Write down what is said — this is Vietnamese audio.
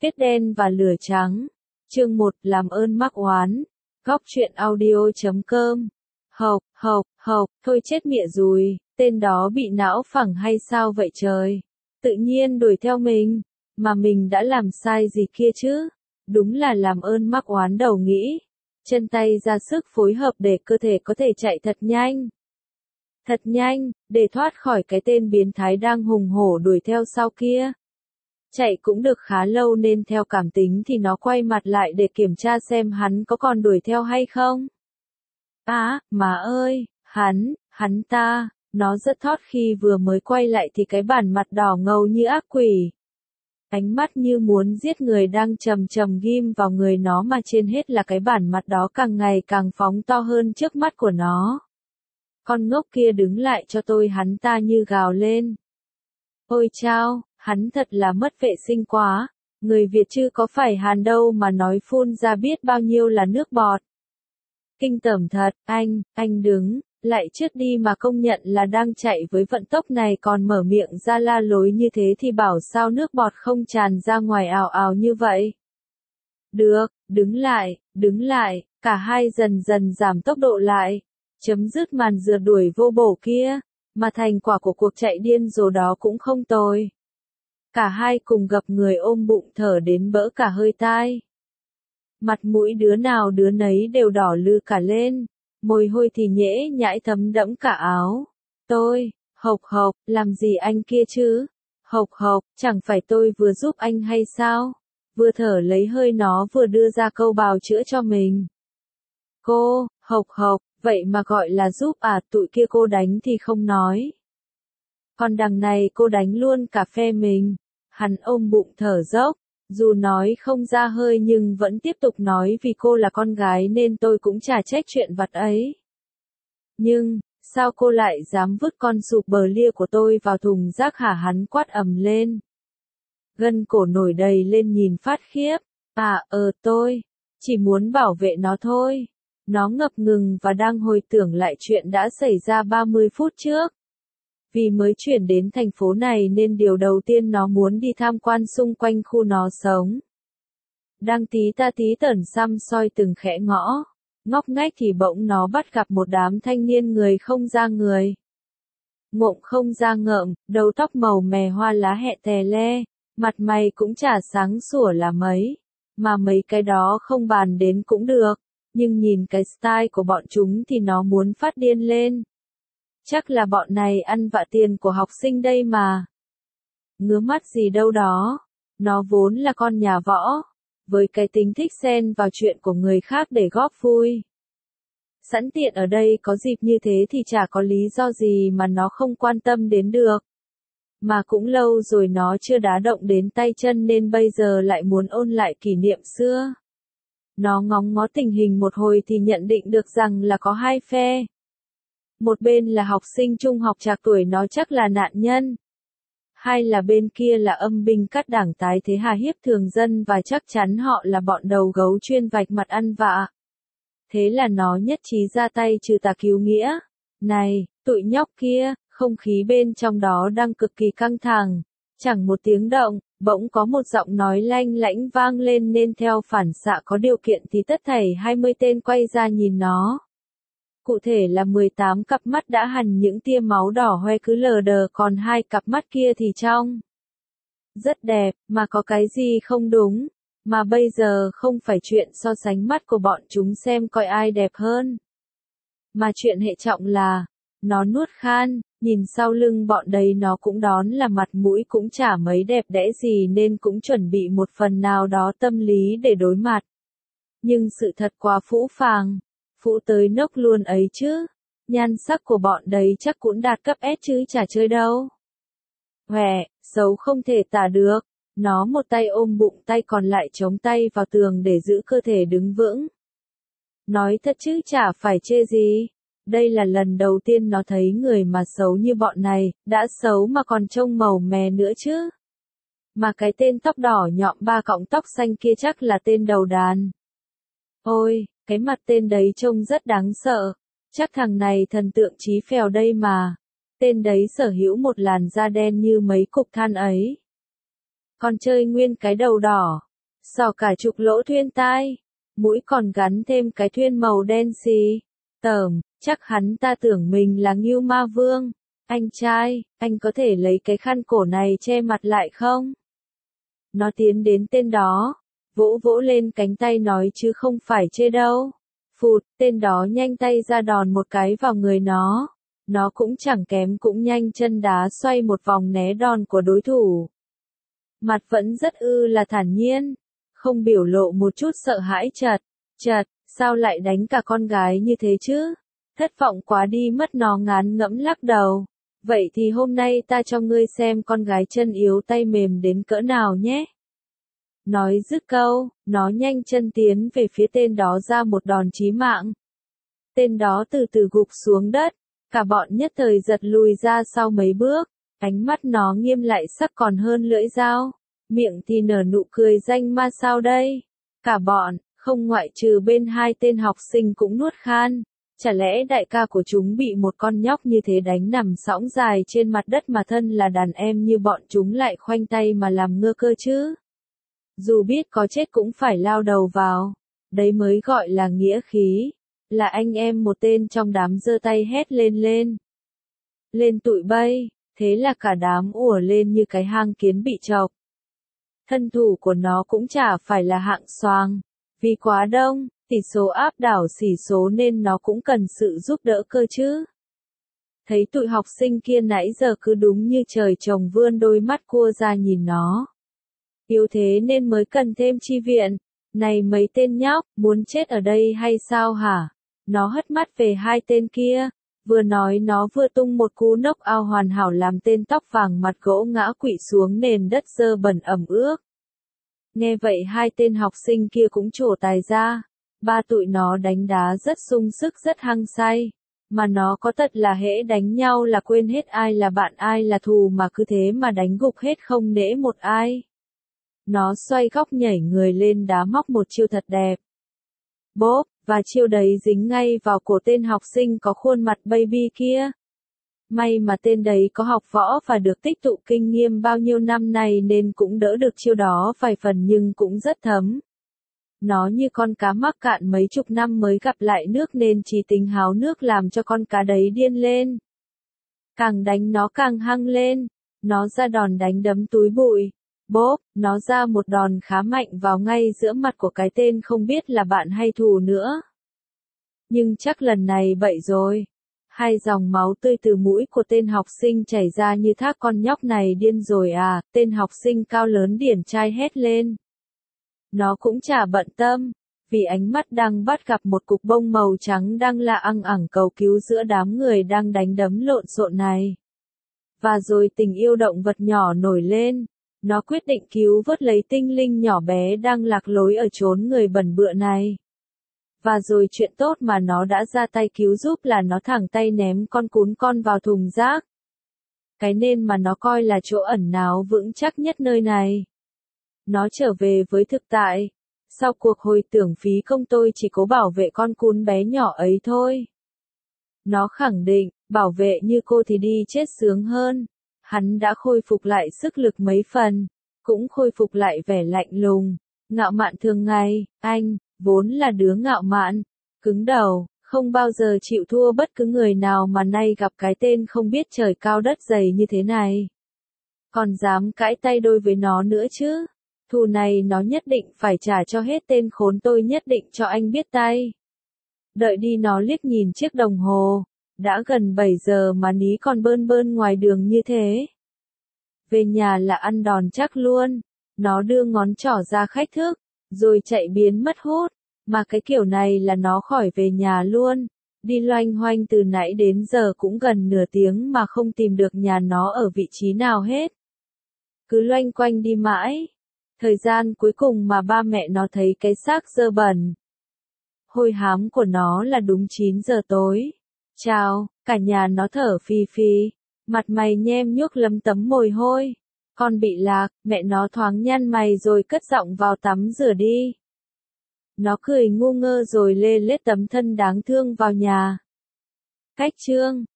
Tuyết đen và lửa trắng. Chương 1 làm ơn mắc oán. Góc truyện audio.com. Hộc, thôi chết mẹ rồi, tên đó bị não phẳng hay sao vậy trời? Tự nhiên đuổi theo mình, mà mình đã làm sai gì kia chứ? Đúng là làm ơn mắc oán đầu nghĩ. Chân tay ra sức phối hợp để cơ thể có thể chạy thật nhanh. Thật nhanh, để thoát khỏi cái tên biến thái đang hùng hổ đuổi theo sau kia. Chạy cũng được khá lâu nên theo cảm tính thì nó quay mặt lại để kiểm tra xem hắn có còn đuổi theo hay không. Má ơi, hắn ta, nó rất thót khi vừa mới quay lại thì cái bản mặt đỏ ngầu như ác quỷ. Ánh mắt như muốn giết người đang chầm chầm ghim vào người nó mà trên hết là cái bản mặt đó càng ngày càng phóng to hơn trước mắt của nó. Con ngốc kia đứng lại cho tôi, hắn ta như gào lên. Ôi chao, hắn thật là mất vệ sinh quá, người Việt chứ có phải Hàn đâu mà nói phun ra biết bao nhiêu là nước bọt. Kinh tởm thật, anh đứng lại trước đi mà công nhận là đang chạy với vận tốc này còn mở miệng ra la lối như thế thì bảo sao nước bọt không tràn ra ngoài ào ào như vậy. Được, đứng lại, cả hai dần dần giảm tốc độ lại, chấm dứt màn rượt đuổi vô bổ kia, mà thành quả của cuộc chạy điên rồ đó cũng không tồi. Cả hai cùng gập người ôm bụng thở đến bỡ cả hơi tai. Mặt mũi đứa nào đứa nấy đều đỏ lư cả lên, môi hôi thì nhễ nhãi thấm đẫm cả áo. Tôi, Hộc, làm gì anh kia chứ? Hộc, chẳng phải tôi vừa giúp anh hay sao? Vừa thở lấy hơi nó vừa đưa ra câu bào chữa cho mình. Cô, Hộc, vậy mà gọi là giúp à? Tụi kia cô đánh thì không nói. Còn đằng này cô đánh luôn cả phe mình. Hắn ôm bụng thở dốc, dù nói không ra hơi nhưng vẫn tiếp tục nói vì cô là con gái nên tôi cũng chả trách chuyện vặt ấy. Nhưng, sao cô lại dám vứt con sụp bờ lia của tôi vào thùng rác hả? Hắn quát ầm lên. Gân cổ nổi đầy lên nhìn phát khiếp. Tôi chỉ muốn bảo vệ nó thôi. Nó ngập ngừng và đang hồi tưởng lại chuyện đã xảy ra 30 phút trước. Vì mới chuyển đến thành phố này nên điều đầu tiên nó muốn đi tham quan xung quanh khu nó sống. Đang tí tởn xăm soi từng khẽ ngõ, ngóc ngách thì bỗng nó bắt gặp một đám thanh niên người không ra người. Ngộm không ra ngợm, đầu tóc màu mè hoa lá hẹ tè le, mặt mày cũng chả sáng sủa là mấy. Mà mấy cái đó không bàn đến cũng được, nhưng nhìn cái style của bọn chúng thì nó muốn phát điên lên. Chắc là bọn này ăn vạ tiền của học sinh đây mà. Ngứa mắt gì đâu đó. Nó vốn là con nhà võ, với cái tính thích xen vào chuyện của người khác để góp vui. Sẵn tiện ở đây có dịp như thế thì chả có lý do gì mà nó không quan tâm đến được. Mà cũng lâu rồi nó chưa đá động đến tay chân nên bây giờ lại muốn ôn lại kỷ niệm xưa. Nó ngóng ngó tình hình một hồi thì nhận định được rằng là có hai phe. Một bên là học sinh trung học trạc tuổi nó chắc là nạn nhân. Hai là bên kia là âm binh cắt đảng tái thế hà hiếp thường dân và chắc chắn họ là bọn đầu gấu chuyên vạch mặt ăn vạ. Thế là nó nhất trí ra tay trừ tà cứu nghĩa. Này, tụi nhóc kia, không khí bên trong đó đang cực kỳ căng thẳng. Chẳng một tiếng động, bỗng có một giọng nói lanh lảnh vang lên nên theo phản xạ có điều kiện thì tất thảy 20 tên quay ra nhìn nó. Cụ thể là 18 cặp mắt đã hằn những tia máu đỏ hoe cứ lờ đờ, còn hai cặp mắt kia thì trong. Rất đẹp, mà có cái gì không đúng, mà bây giờ không phải chuyện so sánh mắt của bọn chúng xem coi ai đẹp hơn. Mà chuyện hệ trọng là, nó nuốt khan, nhìn sau lưng bọn đấy nó cũng đón là mặt mũi cũng chả mấy đẹp đẽ gì nên cũng chuẩn bị một phần nào đó tâm lý để đối mặt. Nhưng sự thật quá phũ phàng. Phũ tới nốc luôn ấy chứ. Nhan sắc của bọn đấy chắc cũng đạt cấp S chứ chả chơi đâu. Xấu không thể tả được. Nó một tay ôm bụng tay còn lại chống tay vào tường để giữ cơ thể đứng vững. Nói thật chứ chả phải chê gì. Đây là lần đầu tiên nó thấy người mà xấu như bọn này, đã xấu mà còn trông màu mè nữa chứ. Mà cái tên tóc đỏ nhọm 3 cọng tóc xanh kia chắc là tên đầu đàn. Ôi, cái mặt tên đấy trông rất đáng sợ. Chắc thằng này thần tượng Chí Phèo đây mà. Tên đấy sở hữu một làn da đen như mấy cục than ấy. Còn chơi nguyên cái đầu đỏ. Sò cả chục lỗ thuyên tai, mũi còn gắn thêm cái thuyên màu đen xì. Tởm, chắc hắn ta tưởng mình là Ngưu Ma Vương. Anh trai, anh có thể lấy cái khăn cổ này che mặt lại không? Nó tiến đến tên đó, vỗ vỗ lên cánh tay nói chứ không phải chê đâu. Phụt, tên đó nhanh tay ra đòn một cái vào người nó. Nó cũng chẳng kém cũng nhanh chân đá xoay một vòng né đòn của đối thủ. Mặt vẫn rất là thản nhiên, không biểu lộ một chút sợ hãi chật, sao lại đánh cả con gái như thế chứ? Thất vọng quá đi mất, nó ngán ngẫm lắc đầu. Vậy thì hôm nay ta cho ngươi xem con gái chân yếu tay mềm đến cỡ nào nhé. Nói dứt câu, nó nhanh chân tiến về phía tên đó ra một đòn chí mạng. Tên đó từ từ gục xuống đất, cả bọn nhất thời giật lùi ra sau mấy bước, ánh mắt nó nghiêm lại sắc còn hơn lưỡi dao, miệng thì nở nụ cười danh ma sao đây. Cả bọn, không ngoại trừ bên hai tên học sinh cũng nuốt khan. Chả lẽ đại ca của chúng bị một con nhóc như thế đánh nằm sõng dài trên mặt đất mà thân là đàn em như bọn chúng lại khoanh tay mà làm ngơ cơ chứ? Dù biết có chết cũng phải lao đầu vào. Đấy mới gọi là nghĩa khí. Là anh em một tên trong đám giơ tay hét lên. Lên tụi bay, thế là cả đám ùa lên như cái hang kiến bị chọc. Thân thủ của nó cũng chả phải là hạng xoàng. Vì quá đông, tỷ số áp đảo xỉ số nên nó cũng cần sự giúp đỡ cơ chứ. Thấy tụi học sinh kia nãy giờ cứ đúng như trời trồng vươn đôi mắt cua ra nhìn nó. Yếu thế nên mới cần thêm chi viện. Này mấy tên nhóc, muốn chết ở đây hay sao hả? Nó hất mắt về hai tên kia. Vừa nói nó vừa tung một cú knock out hoàn hảo làm tên tóc vàng mặt gỗ ngã quỵ xuống nền đất dơ bẩn ẩm ướt. Nghe vậy hai tên học sinh kia cũng trổ tài ra. Ba tụi nó đánh đá rất sung sức rất hăng say. Mà nó có tật là hễ đánh nhau là quên hết ai là bạn ai là thù mà cứ thế mà đánh gục hết không nể một ai. Nó xoay góc nhảy người lên đá móc một chiêu thật đẹp. Bốp, và chiêu đấy dính ngay vào cổ tên học sinh có khuôn mặt baby kia. May mà tên đấy có học võ và được tích tụ kinh nghiệm bao nhiêu năm nay nên cũng đỡ được chiêu đó vài phần nhưng cũng rất thấm. Nó như con cá mắc cạn mấy chục năm mới gặp lại nước nên trí tính háo nước làm cho con cá đấy điên lên. Càng đánh nó càng hăng lên, nó ra đòn đánh đấm túi bụi. Bốp, nó ra một đòn khá mạnh vào ngay giữa mặt của cái tên không biết là bạn hay thù nữa. Nhưng chắc lần này bậy rồi. Hai dòng máu tươi từ mũi của tên học sinh chảy ra như thác con nhóc này điên rồi à, tên học sinh cao lớn điển trai hét lên. Nó cũng chả bận tâm, vì ánh mắt đang bắt gặp một cục bông màu trắng đang la ăng ẳng cầu cứu giữa đám người đang đánh đấm lộn xộn này. Và rồi tình yêu động vật nhỏ nổi lên, nó quyết định cứu vớt lấy tinh linh nhỏ bé đang lạc lối ở chốn người bẩn bựa này. Và rồi chuyện tốt mà nó đã ra tay cứu giúp là nó thẳng tay ném con cún con vào thùng rác. Cái nên mà nó coi là chỗ ẩn náu vững chắc nhất nơi này. Nó trở về với thực tại. Sau cuộc hồi tưởng phí công tôi chỉ cố bảo vệ con cún bé nhỏ ấy thôi. Nó khẳng định, bảo vệ như cô thì đi chết sướng hơn. Hắn đã khôi phục lại sức lực mấy phần, cũng khôi phục lại vẻ lạnh lùng, ngạo mạn thường ngày. Anh, vốn là đứa ngạo mạn, cứng đầu, không bao giờ chịu thua bất cứ người nào mà nay gặp cái tên không biết trời cao đất dày như thế này. Còn dám cãi tay đôi với nó nữa chứ? Thù này nó nhất định phải trả cho hết, tên khốn tôi nhất định cho anh biết tay. Đợi đi, nó liếc nhìn chiếc đồng hồ. Đã gần 7 giờ mà ní còn bơn bơn ngoài đường như thế. Về nhà là ăn đòn chắc luôn. Nó đưa ngón trỏ ra khách thức, rồi chạy biến mất hút. Mà cái kiểu này là nó khỏi về nhà luôn. Đi loanh hoanh từ nãy đến giờ cũng gần nửa tiếng mà không tìm được nhà nó ở vị trí nào hết. Cứ loanh quanh đi mãi. Thời gian cuối cùng mà ba mẹ nó thấy cái xác dơ bẩn, hôi hám của nó là đúng 9 giờ tối. Chào, cả nhà nó thở phì phì, mặt mày nhem nhuốc lấm tấm mồ hôi. Con bị lạc, mẹ nó thoáng nhăn mày rồi cất giọng vào tắm rửa đi. Nó cười ngu ngơ rồi lê lết tấm thân đáng thương vào nhà. Cách chương